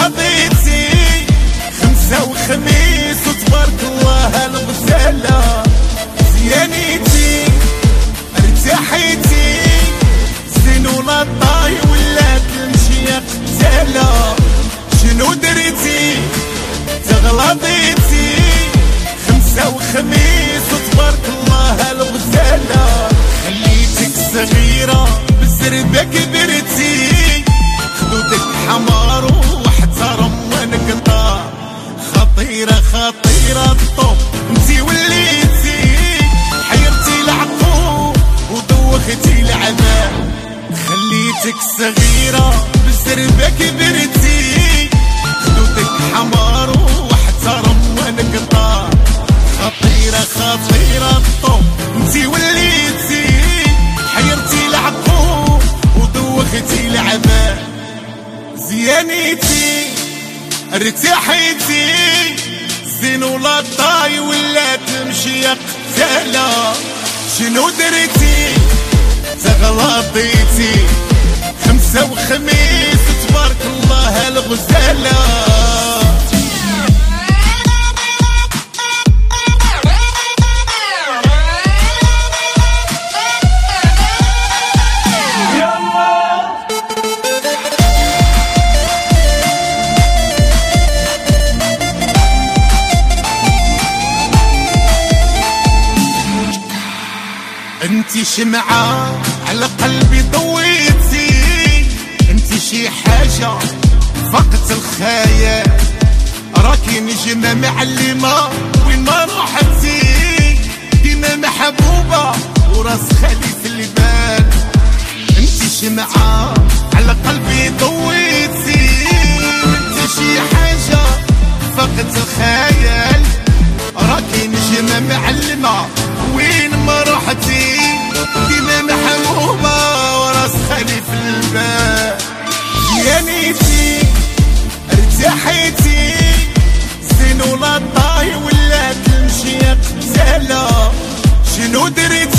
تغلطيتي خمسة وخميس وتبارك الله الغزالة زيانيتي ارتاحيتي زين ولا طاي ولات المشية قتالة شنو دريتي تغلطيتي خمسة وخميس وتبارك الله الغزالة خليتك صغيرة بالزربة كبرتي خدودك حمار واحترم ونقطع خطيرة خطيرة الطوب انتي وليتي حيرتي العقول ودوختي العذاب خليتك صغيرة بالزربة كبرتي خدودك حمار واحترم ونقطع خطيرة خطيرة الطوب انتي وليتي حيرتي العقول ودوختي العذاب زيانيتي ارتاحيتي زين ولا طاي ولا تمشي قتالة شنو دريتي تغلطيتي خمسة وخميس تبارك الله الغزالة انتي شمعة على قلبي ضويتي انتي شي حاجة فقت الخيال راكي نجمة معلمة وين ما روحتي ديما محبوبة وراس خالي في البال انتي شمعة على قلبي ضويتي انتي شي حاجة فقت الخيال راكي نجمة معلمة وين ما روحتي ديما محبوبة وراس خالي في البال زيانيتي ارتاحيتي زين ولا طاي ولا تمشي قتالة شنو دريتي